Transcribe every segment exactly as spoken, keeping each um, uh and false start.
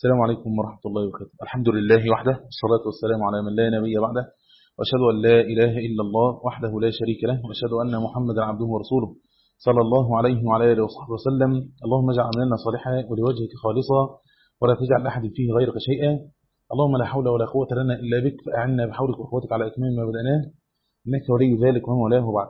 السلام عليكم ورحمة الله وبركاته. الحمد لله وحده، والصلاة والسلام على من لا نبي بعده، وأشهد أن لا إله إلا الله وحده لا شريك له، وأشهد أن محمدا عبده ورسوله صلى الله عليه وعلى آله وصحبه وسلم. اللهم اجعل عملنا صالحا ولوجهك خالصا ولا تجعل أحد فيه غيرك شيئا. اللهم لا حول ولا قوة لنا إلا بك، فأعنا بحولك وقوتك على إتمام ما بدأناه، إنك ولي ذلك وهو ولاه بعد.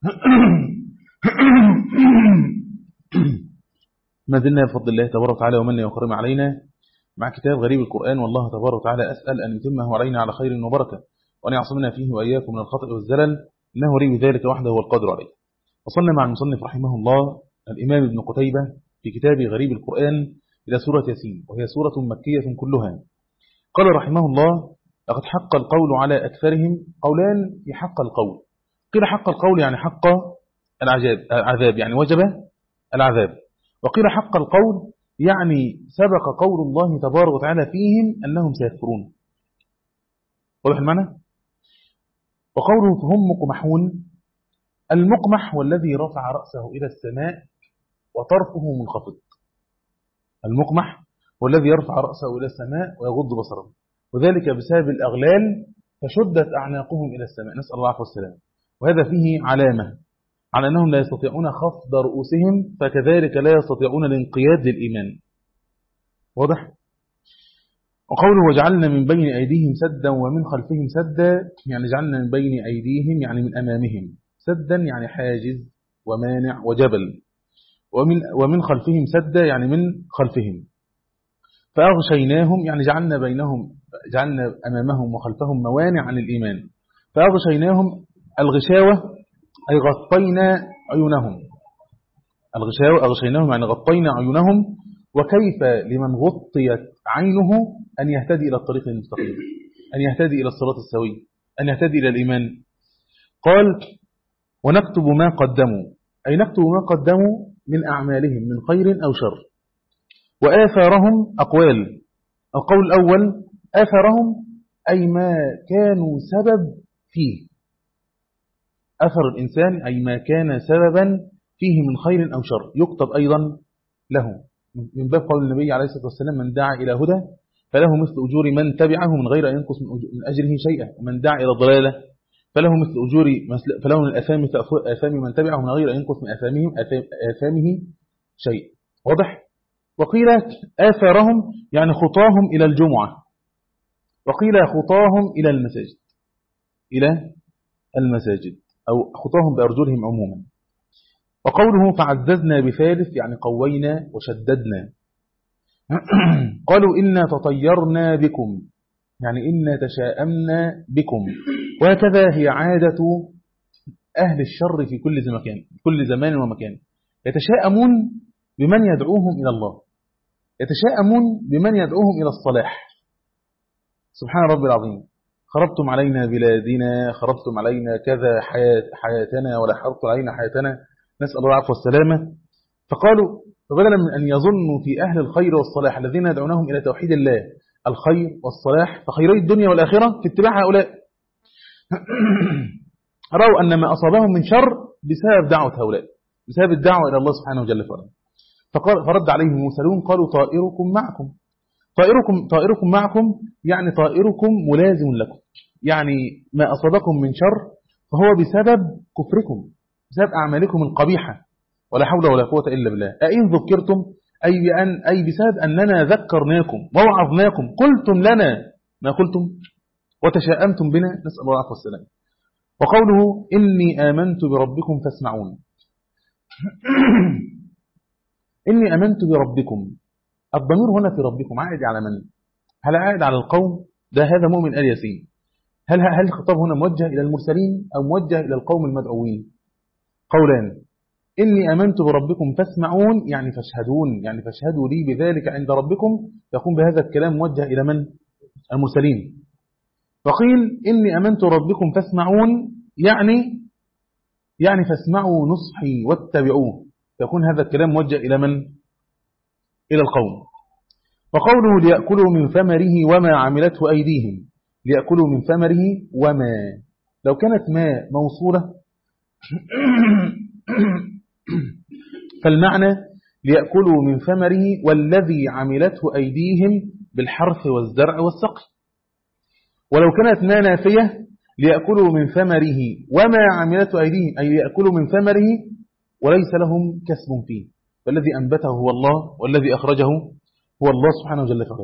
ما زلنا بفضل الله تبارك وتعالى ومنه وكرم علينا مع كتاب غريب القرآن، والله تبارك وتعالى أسأل أن يتمه علينا على خير وبركة، وأن يعصمنا فيه وإياكم من الخطأ والزلل، إنه ولي ذلك وحده والقادر عليه. وصلنا مع المصنف رحمه الله الإمام ابن قتيبة في كتاب غريب القرآن إلى سورة ياسين، وهي سورة مكية كلها. قال رحمه الله: لقد حق القول على أكثرهم. قولان في حق القول، قيل حق القول يعني حق العذاب، يعني وجب العذاب، وقيل حق القول يعني سبق قول الله تبارك وتعالى فيهم أنهم سيكفرون. واضح المعنى؟ وقوله فهم مقمحون، المقمح والذي رفع رأسه إلى السماء وطرفه منخفض. المقمح والذي يرفع رأسه إلى السماء ويغض بصره، وذلك بسبب الأغلال فشدت أعناقهم إلى السماء، نسأل الله العافية والسلام. وهذا فيه علامة على أنهم لا يستطيعون خفض رؤوسهم، فكذلك لا يستطيعون الانقياد للإيمان. واضح؟ وقوله وجعلنا من بين أيديهم سدا ومن خلفهم سدا، يعني جعلنا من بين أيديهم يعني من أمامهم، سدا يعني حاجز ومانع وجبل، ومن, ومن خلفهم سدا يعني من خلفهم. فأغشيناهم يعني جعلنا بينهم جعلنا أمامهم وخلفهم موانع عن الإيمان. فأغشيناهم، الغشاوة أي غطينا عيونهم، الغشاوة أغشيناهم يعني غطينا عيونهم. وكيف لمن غطيت عينه أن يهتدي إلى الطريق المستقيم، أن يهتدي إلى الصراط السوي، أن يهتدي إلى الإيمان؟ قال ونكتب ما قدموا، أي نكتب ما قدموا من أعمالهم من خير أو شر. وآثارهم أقوال، القول الأول آثارهم أي ما كانوا سبب فيه، أثر الإنسان أي ما كان سببا فيه من خير أو شر يكتب أيضا له، من باب قول النبي عليه الصلاة والسلام: من دعا إلى هدى فله مثل أجور من تبعه من غير أن ينقص من أجره شيئا، ومن دعا إلى ضلالة فله مثل أجور فله من الأثام مثل أثام من تبعه من غير أن ينقص من أثامهم أثامه شيء. واضح؟ وقيل آثارهم يعني خطاهم إلى الجمعة، وقيل خطاهم إلى المساجد، إلى المساجد أو خطاهم بأرجلهم عموما. وقوله فعززنا بثالث يعني قوينا وشددنا. قالوا إنا تطيرنا بكم يعني إنا تشاءمنا بكم، وهكذا هي عادة أهل الشر في كل مكان، كل زمان ومكان، يتشاءمون بمن يدعوهم إلى الله، يتشاءمون بمن يدعوهم إلى الصلاح. سبحان رب العظيم، خربتم علينا بلادنا، خربتم علينا كذا حياة حياتنا، ولا حربتم علينا حياتنا، نسأل الله العفو والسلامة. فقالوا فبدلا من أن يظنوا في أهل الخير والصلاح الذين يدعونهم إلى توحيد الله الخير والصلاح، فخيري الدنيا والآخرة في اتباع هؤلاء، رأوا أن ما أصابهم من شر بسبب دعوة هؤلاء، بسبب الدعوة إلى الله سبحانه وجل وعلا. فقال فرد عليهم المرسلون قالوا طائركم معكم، طائركم طائركم معكم يعني طائركم ملازم لكم، يعني ما أصابكم من شر فهو بسبب كفركم، بسبب أعمالكم القبيحة، ولا حول ولا قوة إلا بالله. أئن ذكرتم أي, بأن أي بسبب أننا ذكرناكم ووعظناكم قلتم لنا ما قلتم وتشاءمتم بنا، نسأل الله العافية والسلام. وقوله إني آمنت بربكم فاسمعون، إني آمنت بربكم، الضمير هنا في ربكم عائد على من؟ هل عائد على القوم؟ ده هذا مؤمن آل ياسين. هل هل الخطاب هنا موجه إلى المرسلين أو موجه إلى القوم المدعوين؟ قولان: إني آمنت بربكم فاسمعون يعني فاشهدون، يعني فاشهدوا لي بذلك عند ربكم، يقوم بهذا الكلام موجه إلى من؟ المرسلين. وقيل إني آمنت بربكم فاسمعون يعني يعني فاسمعوا نصحي واتبعوه، يكون هذا الكلام موجه إلى من؟ إلى القوم. وقوله ليأكلوا من ثمره وما عملته أيديهم، ليأكلوا من ثمره وما، لو كانت ما موصولة فالمعنى ليأكلوا من ثمره والذي عملته أيديهم بالحرث والزرع والسقي. ولو كانت ما نافية ليأكلوا من ثمره وما عملته أيديهم، أي يأكلوا من ثمره وليس لهم كسب فيه، فالذي أنبته هو الله والذي أخرجه هو الله سبحانه وجل فعلا.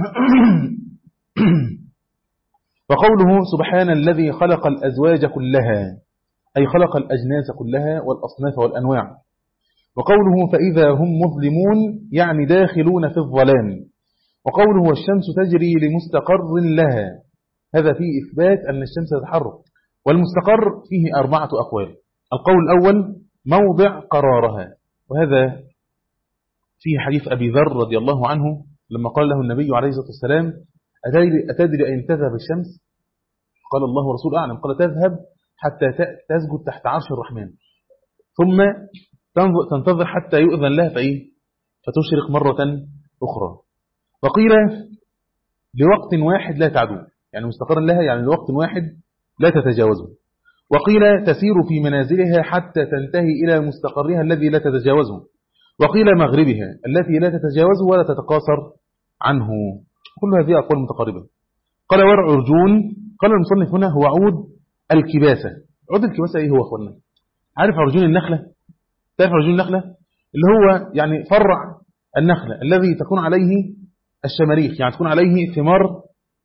وقوله سبحان الذي خلق الأزواج كلها، أي خلق الأجناس كلها والأصناف والأنواع. وقوله فإذا هم مظلمون يعني داخلون في الظلام. وقوله والشمس تجري لمستقر لها، هذا فيه إثبات أن الشمس تتحرك، والمستقر فيه أربعة أقوال. القول الأول موضع قرارها، وهذا فيه حديث أبي ذر رضي الله عنه لما قال له النبي عليه الصلاة والسلام أتدري أين تذهب الشمس؟ قال الله ورسول أعلم. قال تذهب حتى تسجد تحت عرش الرحمن، ثم تنتظر حتى يؤذن لها فإيه؟ فتشرق مرة أخرى. وقيل لوقت واحد لا تعدو، يعني مستقر لها يعني لوقت واحد لا تتجاوزه. وقيل تسير في منازلها حتى تنتهي إلى مستقرها الذي لا تتجاوزه. وقيل مغربها التي لا تتجاوزه ولا تتقاصر عنه. كل هذه أقوال متقاربة. قال والعرجون، قال المصنف هنا هو عود الكباسة. عود الكباسة إيه هو أخوانا؟ عارف عرجون النخلة؟ تعرف عرجون النخلة؟ اللي هو يعني فرع النخلة الذي تكون عليه الشماريخ، يعني تكون عليه ثمار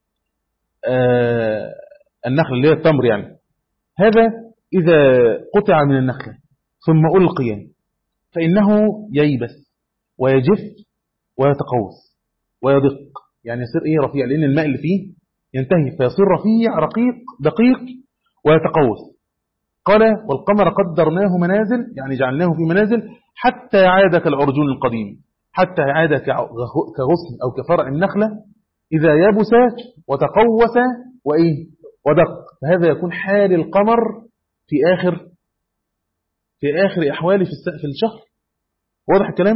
آه النخلة اللي هي التمر. يعني هذا إذا قطع من النخلة ثم ألقي فإنه ييبس ويجف ويتقوس ويدق، يعني يصير إيه رفيع، لأن الماء اللي فيه ينتهي فيصير رفيع رقيق دقيق ويتقوس. قال والقمر قدرناه منازل، يعني جعلناه في منازل حتى عاد كالعرجون القديم، حتى عاد كغصن أو كفرع النخلة إذا يبس وتقوس وإيه ودق. فهذا يكون حال القمر في آخر في آخر أحواله في الشهر. واضح الكلام؟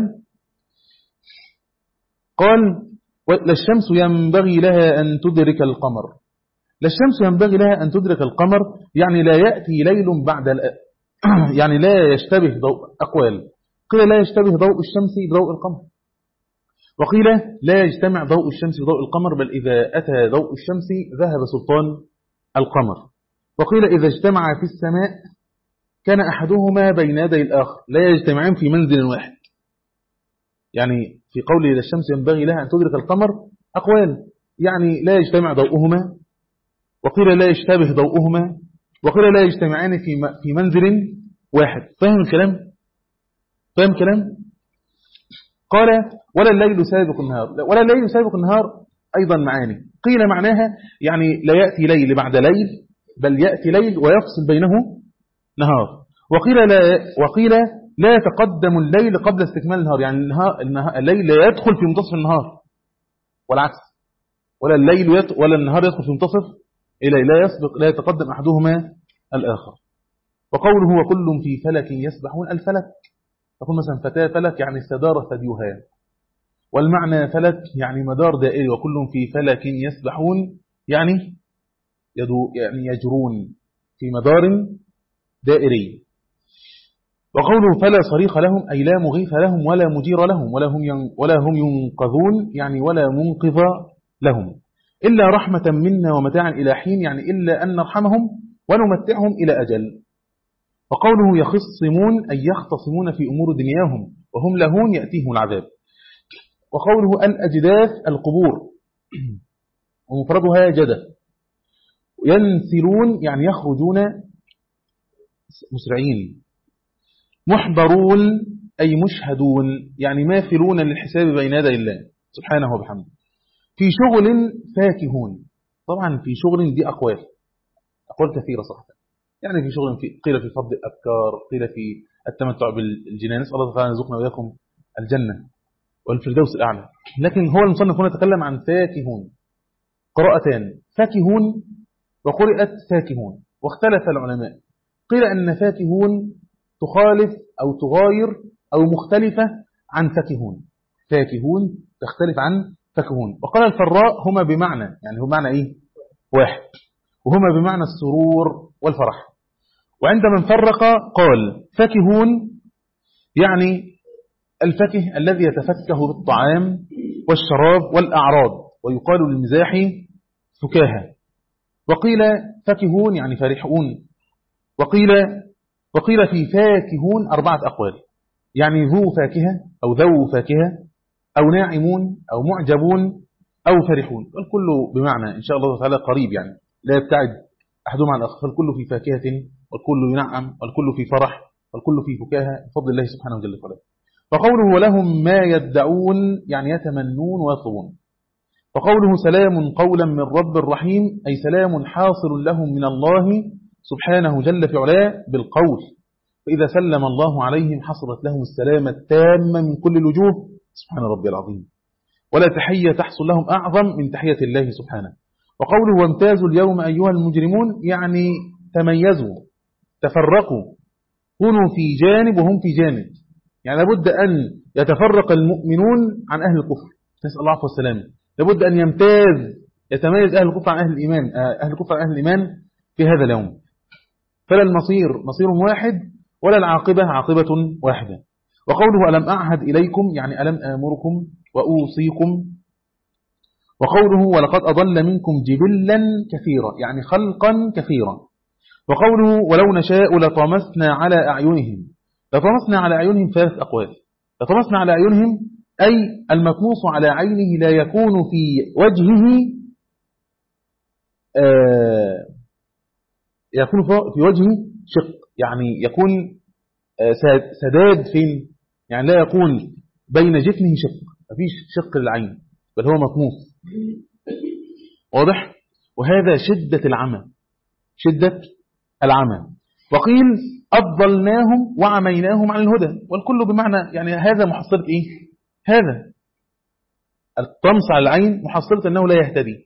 قال لا الشمس ينبغي لها أن تدرك القمر. لا الشمس ينبغي لها أن تدرك القمر يعني لا يأتي ليل بعد يعني لا يشتبه ضوء. أقوال قيل لا يشتبه ضوء الشمس بضوء القمر، وقيل لا يجتمع ضوء الشمس بضوء القمر، بل إذا أتى ضوء الشمس ذهب سلطان القمر. وقيل إذا اجتمع في السماء كان أحدهما بين يدي الآخر، لا يجتمعان في منزل واحد. يعني في قوله إذا الشمس ينبغي لها أن تدرك القمر أقوال، يعني لا يجتمع ضوءهما، وقيل لا يشتبه ضوءهما، وقيل لا يجتمعان في في منزل واحد. فاهم الكلام؟ فاهم الكلام؟ قال ولا الليل سابق النهار. ولا الليل سابق النهار أيضا معاني. قيل معناها يعني لا يأتي ليل بعد ليل، بل يأتي ليل ويفصل بينه نهار. وقيل لا وقيل لا يتقدم الليل قبل استكمال النهار، يعني النهار النهار الليل لا يدخل في منتصف النهار والعكس، ولا الليل يت... ولا النهار يدخل في منتصف الليل، لا يسبق لا يتقدم أحدهما الآخر. وقوله وكل في فلك يسبحون، الفلك تقول مثلا فتاة فلك يعني استدار ثديها، والمعنى فلك يعني مدار دائري، وكل في فلك يسبحون يعني يدو يعني يجرون في مدار دائري. وقوله فلا صريخ لهم أي لا مغيث لهم ولا مجير لهم ولا هم ولا هم ينقذون، يعني ولا منقذ لهم إلا رحمة منا ومتاعا إلى حين، يعني إلا أن نرحمهم ونمتعهم إلى أجل. وقوله يخصمون أي يختصمون في أمور دنياهم وهم لهون يأتيهم العذاب. وقوله الأجداث القبور ومفردها جدث. ينسلون يعني يخرجون مسرعين. محضرون أي مشهدون يعني ماثلون للحساب بين يدي الله سبحانه وبحمده. في شغل فاكهون، طبعا في شغل دي أقوال أقوال كثيرة صراحة، يعني في شغل في قيل في فضل الأبكار، قيل في التمتع بالجنان، نسأل الله تعالى يرزقنا وإياكم الجنة والفردوس الأعلى. لكن هو المصنف هنا تكلم عن فاكهون، قراءتان فاكهون وقرئت فاكهون، واختلف العلماء. قيل أن فاكهون تخالف أو تغاير أو مختلفة عن فاكهون، فاكهون تختلف عن فاكهون. وقال الفراء هما بمعنى، يعني هو معنى إيه؟ واحد، وهما بمعنى السرور والفرح. وعند من فرق قال فاكهون يعني الفاكه الذي يتفكه بالطعام والشراب والأعراض، ويقال للمزاح فكاهة. وقيل فكهون يعني فرحون، وقيل وقيل في فاكهون أربعة أقوال، يعني ذو فاكهة أو ذو فاكهة أو ناعمون أو معجبون أو فرحون، والكل بمعنى إن شاء الله تعالى قريب، يعني لا يبتعد أحدهم عن الآخر، فالكل في فاكهة والكل ينعم والكل في فرح والكل في فكاهة بفضل الله سبحانه وجل وعلا. وقوله ولهم ما يدعون يعني يتمنون ويطلبون. وقوله سلام قولا من رب الرحيم أي سلام حاصل لهم من الله سبحانه جل في علاه بالقول، فإذا سلم الله عليهم حصلت لهم السلامة التامة من كل الوجوه سبحان ربي العظيم، ولا تحية تحصل لهم أعظم من تحية الله سبحانه. وقوله وامتازوا اليوم أيها المجرمون يعني تميزوا تفرقوا، كونوا في جانب وهم في جانب، يعني لابد أن يتفرق المؤمنون عن أهل الكفر، نسأل الله عفو والسلام، لابد أن يمتاز يتميز أهل الكفر عن أهل الإيمان، أهل الكفر عن أهل الإيمان في هذا اليوم، فلا المصير مصير واحد ولا العاقبة عاقبة واحدة. وقوله ألم أعهد إليكم يعني ألم آمركم وأوصيكم. وقوله ولقد أضل منكم جبلا كثيرا يعني خلقا كثيرا. وقوله ولو نشاء لطمسنا على أعينهم. لطمسنا على أعينهم ثلاث أقوال. لطمسنا على أعينهم أي المطموس على عينه لا يكون في وجهه آه يكون في وجهه شق، يعني يكون آه سداد فين، يعني لا يكون بين جفنه شق، مفيش شق للعين بل هو مطموس، واضح؟ وهذا شدة العمى، شدة العمى. وقيل أضلناهم وعميناهم عن الهدى، والكل بمعنى يعني هذا محصلة إيه؟ هذا الطمس على العين محصلة أنه لا يهتدي.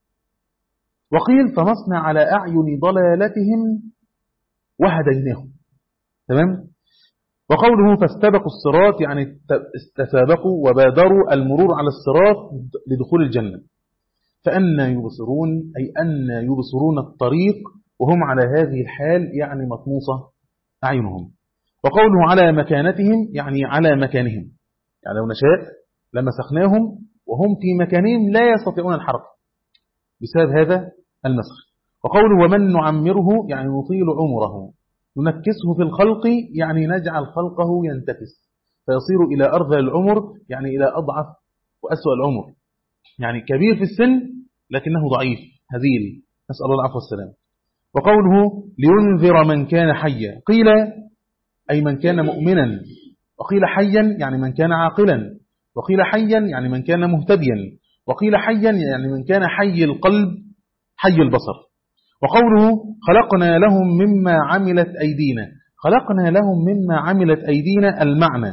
وقيل فمصنا على أعين ضلالتهم وهديناهم، تمام؟ وقوله فاستبقوا الصراط يعني استسابقوا وبادروا المرور على الصراط لدخول الجنة. فأنا يبصرون أي أن يبصرون الطريق وهم على هذه الحال يعني مطموسة أعينهم. وقوله على مكانتهم يعني على مكانهم، يعني لو نشاء لمسخناهم وهم في مكانهم لا يستطيعون الحركة بسبب هذا المسخ. وقوله ومن نعمره يعني نطيل عمره، ننكسه في الخلق يعني نجعل خلقه ينتكس فيصير إلى أرذل العمر يعني إلى أضعف وأسوأ العمر، يعني كبير في السن لكنه ضعيف هزيل، نسأل الله العفو والسلام. وقوله لينذر من كان حيا، قيل أي من كان مؤمنا، وقيل حيا يعني من كان عاقلا، وقيل حيا يعني من كان مهتديا، وقيل حيا يعني من كان حي القلب حي البصر. وقوله خلقنا لهم مما عملت أيدينا. خلقنا لهم مما عملت أيدينا المعنى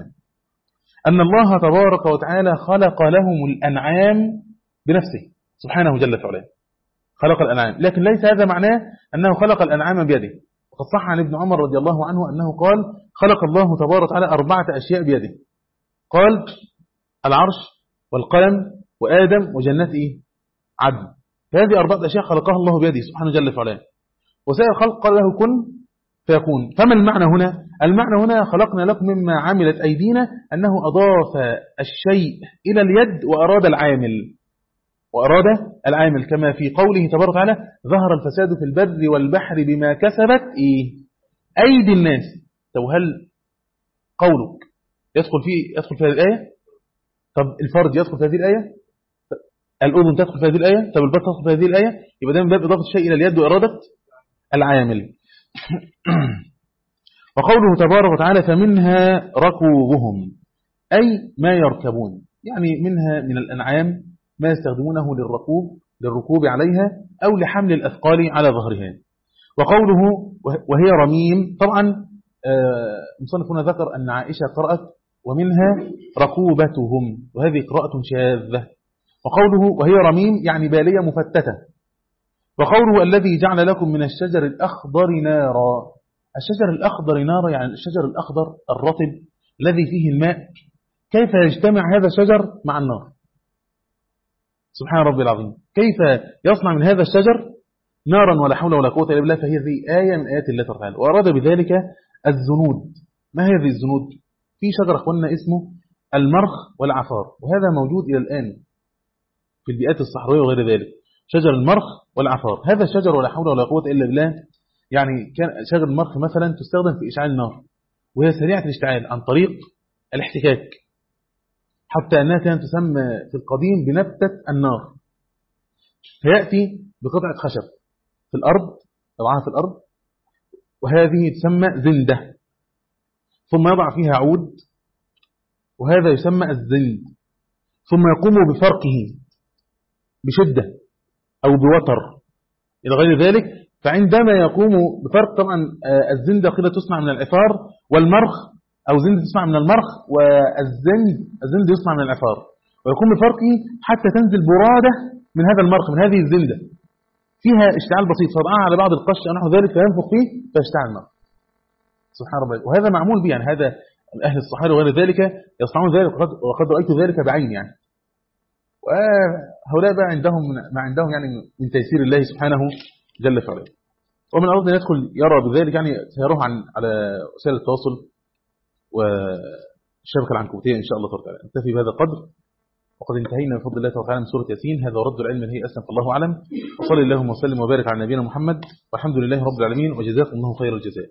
أن الله تبارك وتعالى خلق لهم الأنعام بنفسه سبحانه جل وعلا، خلق الأنعام، لكن ليس هذا معناه أنه خلق الأنعام بيده. وقد صح عن ابن عمر رضي الله عنه أنه قال خلق الله تبارك وتعالى أربعة أشياء بيده، قال العرش والقلم وآدم وجنة عدن، هذه أربعة أشياء خلقها الله بيده سبحانه جل وعلا، وسائر الخلق قال له كن فيكون. فما المعنى هنا؟ المعنى هنا خلقنا لكم مما عملت أيدينا أنه أضاف الشيء إلى اليد وأراد العامل، وأراد العامل كما في قوله تبارك وتعالى ظهر الفساد في البر والبحر بما كسبت إيه؟ أيدي الناس. طب هل قولك يدخل فيه يدخل في هذه الآية؟ طب الفرد يدخل في هذه الآية؟ الأذن تدخل في هذه الآية؟ طب البطن تدخل في هذه الآية؟ يبقى ده من باب إضافة الشيء إلى اليد وإرادة العامل. وقوله تبارك وتعالى فمنها ركوبهم أي ما يركبون، يعني منها من الأنعام ما يستخدمونه للركوب للركوب عليها أو لحمل الأثقال على ظهرها. وقوله وهي رميم، طبعا مصنف هنا ذكر أن عائشة قرأت ومنها ركوبتهم، وهذه قراءة شاذة. وقوله وهي رميم يعني بالية مفتتة. وقوله الذي جعل لكم من الشجر الأخضر نارا، الشجر الأخضر نارا يعني الشجر الأخضر الرطب الذي فيه الماء، كيف يجتمع هذا الشجر مع النار؟ سبحان ربي العظيم، كيف يصنع من هذا الشجر نارا ولا حول ولا قوة إلا بالله. فهذه آية من آيات الله تعالى. وأراد بذلك الزنود. ما هذه الزنود؟ في شجر أخواننا اسمه المرخ والعفار، وهذا موجود إلى الآن في البيئات الصحراوية وغير ذلك، شجر المرخ والعفار. هذا الشجر ولا حول ولا قوة إلا بالله، يعني كان شجر المرخ مثلا تستخدم في إشعال النار، وهي سريعة الاشتعال عن طريق الاحتكاك، حتى أنها كانت تسمى في القديم بنبتة النار. فيأتي بقطعة خشب في الأرض، يضعها في الأرض، وهذه تسمى زندة، ثم يضع فيها عود، وهذا يسمى الزند، ثم يقوم بفرقه بشدة أو بوتر إلى غير ذلك. فعندما يقوم بفرق، طبعا الزندة قيل تصنع من العفار، والمرخ أو زند تصنع من المرخ، والزند الزند يصنع من العفار، ويقوم بفرقه حتى تنزل برادة من هذا المرخ، من هذه الزندة فيها اشتعال بسيط، فضعها على بعض القش أو نحو ذلك فينفخ فيه فيشتعل النار. سبحان الله. وهذا معمول به، يعني هذا أهل الصحاري وغير ذلك يصنعون ذلك، وقد رأيت ذلك بعين يعني. وهؤلاء بقى عندهم ما عندهم يعني من تيسير الله سبحانه جل وعلا. ومن الأرض أن يدخل يرى بذلك، يعني سيروح عن على وسائل التواصل والشبكة العنكبوتية إن شاء الله تعالى. نكتفي بهذا القدر، وقد انتهينا بفضل الله تعالى من سورة ياسين. هذا ورد العلم هي أسلم، فالله أعلم. وصلى اللهم وسلم وبارك على نبينا محمد، والحمد لله رب العالمين، وجزاكم الله خير الجزاء.